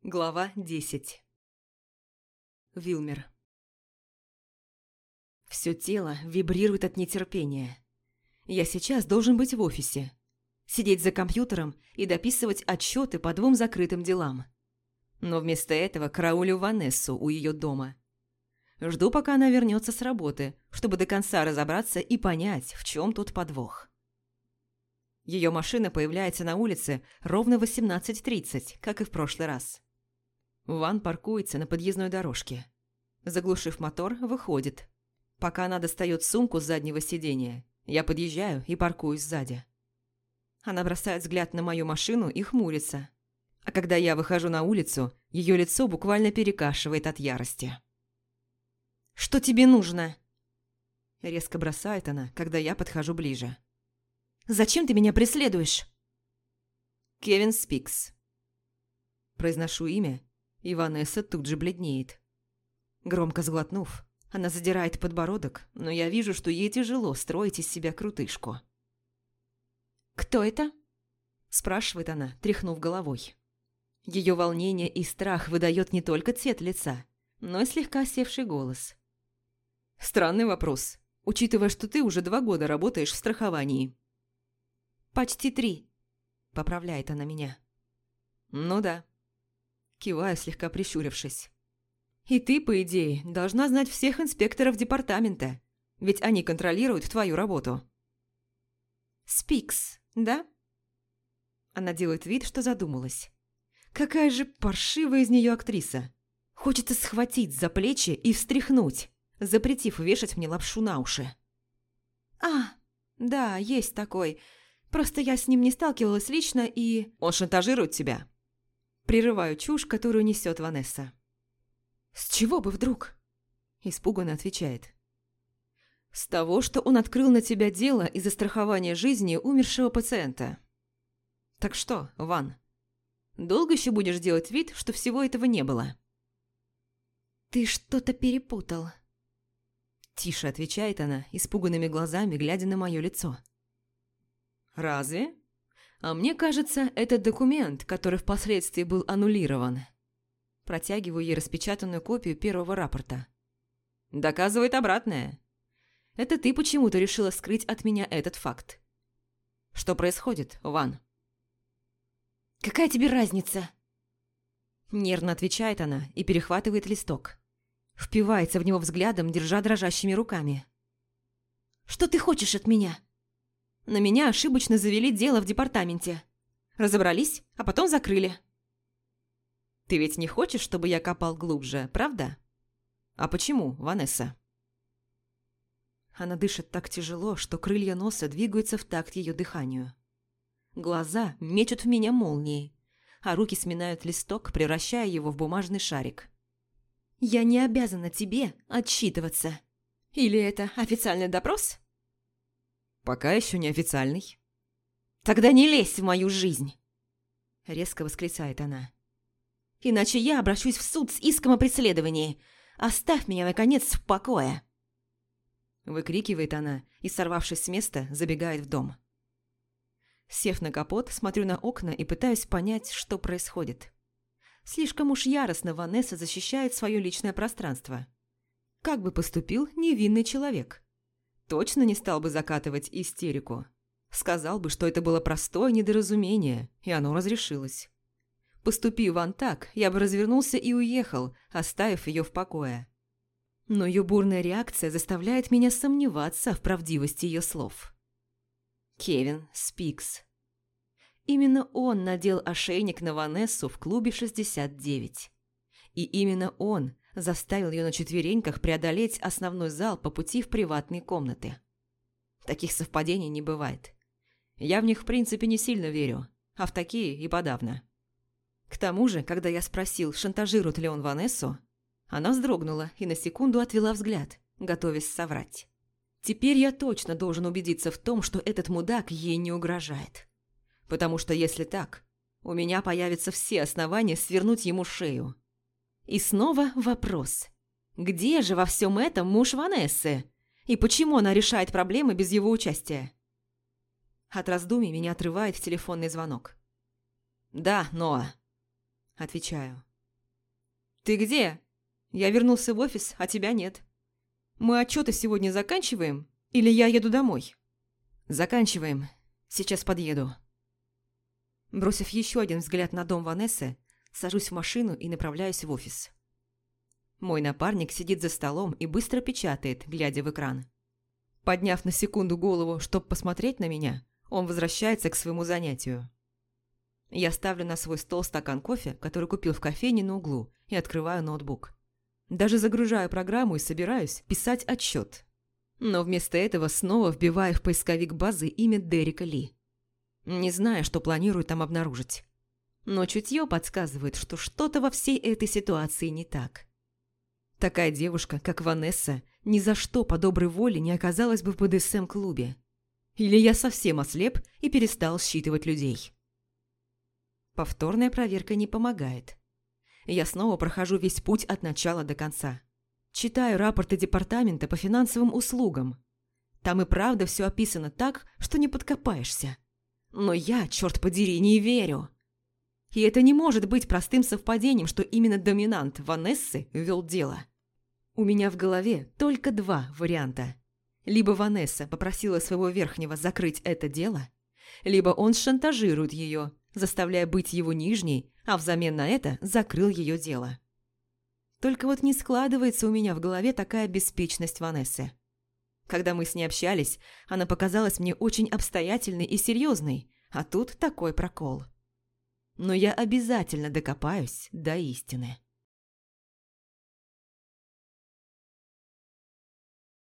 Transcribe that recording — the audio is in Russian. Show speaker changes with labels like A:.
A: Глава 10. Вилмер. Все тело вибрирует от нетерпения. Я сейчас должен быть в офисе. Сидеть за компьютером и дописывать отчеты по 2 закрытым делам. Но вместо этого караулю Ванессу у ее дома. Жду, пока она вернется с работы, чтобы до конца разобраться и понять, в чем тут подвох. Ее машина появляется на улице ровно в 18:30, как и в прошлый раз. Ван паркуется на подъездной дорожке. Заглушив мотор, выходит. Пока она достает сумку с заднего сиденья, я подъезжаю и паркуюсь сзади. Она бросает взгляд на мою машину и хмурится. А когда я выхожу на улицу, ее лицо буквально перекашивает от ярости. «Что тебе нужно?» Резко бросает она, когда я подхожу ближе. «Зачем ты меня преследуешь?» «Кевин Спикс». Произношу имя, и Ванесса тут же бледнеет. Громко сглотнув, она задирает подбородок, но я вижу, что ей тяжело строить из себя крутышку. «Кто это?» – спрашивает она, тряхнув головой. Ее волнение и страх выдает не только цвет лица, но и слегка севший голос. «Странный вопрос, учитывая, что ты уже 2 года работаешь в страховании». «Почти 3», – поправляет она меня. «Ну да». Киваю, слегка прищурившись. «И ты, по идее, должна знать всех инспекторов департамента, ведь они контролируют твою работу». «Спикс, да?» Она делает вид, что задумалась. Какая же паршивая из нее актриса. Хочется схватить за плечи и встряхнуть, запретив вешать мне лапшу на уши. «А, да, есть такой. Просто я с ним не сталкивалась лично и...» «Он шантажирует тебя?» Прерываю чушь, которую несет Ванесса. «С чего бы вдруг?» Испуганно отвечает. «С того, что он открыл на тебя дело из-за страхования жизни умершего пациента. Так что, Ван, долго еще будешь делать вид, что всего этого не было?» «Ты что-то перепутал». Тише отвечает она, испуганными глазами глядя на мое лицо. «Разве? А мне кажется, это документ, который впоследствии был аннулирован». Протягиваю ей распечатанную копию первого рапорта. «Доказывает обратное. Это ты почему-то решила скрыть от меня этот факт. Что происходит, Ван?» «Какая тебе разница?» Нервно отвечает она и перехватывает листок. Впивается в него взглядом, держа дрожащими руками. «Что ты хочешь от меня?» «На меня ошибочно завели дело в департаменте. Разобрались, а потом закрыли». «Ты ведь не хочешь, чтобы я копал глубже, правда? А почему, Ванесса?» Она дышит так тяжело, что крылья носа двигаются в такт ее дыханию. Глаза мечут в меня молнией, а руки сминают листок, превращая его в бумажный шарик. «Я не обязана тебе отчитываться. Или это официальный допрос?» «Пока еще не официальный». «Тогда не лезь в мою жизнь!» Резко восклицает она. «Иначе я обращусь в суд с иском о преследовании. Оставь меня, наконец, в покое!» Выкрикивает она и, сорвавшись с места, забегает в дом. Сев на капот, смотрю на окна и пытаюсь понять, что происходит. Слишком уж яростно Ванесса защищает свое личное пространство. Как бы поступил невинный человек? Точно не стал бы закатывать истерику. Сказал бы, что это было простое недоразумение, и оно разрешилось. Поступи Ван так, я бы развернулся и уехал, оставив ее в покое. Но ее бурная реакция заставляет меня сомневаться в правдивости ее слов. Кевин Спикс. Именно он надел ошейник на Ванессу в клубе 69. И именно он заставил ее на четвереньках преодолеть основной зал по пути в приватные комнаты. Таких совпадений не бывает. Я в них в принципе не сильно верю, а в такие и подавно. К тому же, когда я спросил, шантажирует ли он Ванессу, она вздрогнула и на секунду отвела взгляд, готовясь соврать. Теперь я точно должен убедиться в том, что этот мудак ей не угрожает. Потому что если так, у меня появятся все основания свернуть ему шею. И снова вопрос. Где же во всем этом муж Ванессы? И почему она решает проблемы без его участия? От раздумий меня отрывает телефонный звонок. «Да, Ноа», – отвечаю. «Ты где? Я вернулся в офис, а тебя нет. Мы отчеты сегодня заканчиваем или я еду домой?» «Заканчиваем. Сейчас подъеду». Бросив еще один взгляд на дом Ванессы, сажусь в машину и направляюсь в офис. Мой напарник сидит за столом и быстро печатает, глядя в экран. Подняв на секунду голову, чтобы посмотреть на меня, он возвращается к своему занятию. Я ставлю на свой стол стакан кофе, который купил в кофейне на углу, и открываю ноутбук. Даже загружаю программу и собираюсь писать отчет. Но вместо этого снова вбиваю в поисковик базы имя Дерека Ли. Не знаю, что планирую там обнаружить. Но чутье подсказывает, что что-то во всей этой ситуации не так. Такая девушка, как Ванесса, ни за что по доброй воле не оказалась бы в БДСМ-клубе. Или я совсем ослеп и перестал считывать людей. Повторная проверка не помогает. Я снова прохожу весь путь от начала до конца. Читаю рапорты департамента по финансовым услугам. Там и правда все описано так, что не подкопаешься. Но я, черт подери, не верю. И это не может быть простым совпадением, что именно доминант Ванессы вел дело. У меня в голове только два варианта. Либо Ванесса попросила своего верхнего закрыть это дело, либо он шантажирует ее, заставляя быть его нижней, а взамен на это закрыл ее дело. Только вот не складывается у меня в голове такая беспечность Ванессы. Когда мы с ней общались, она показалась мне очень обстоятельной и серьезной, а тут такой прокол. Но я обязательно докопаюсь до истины.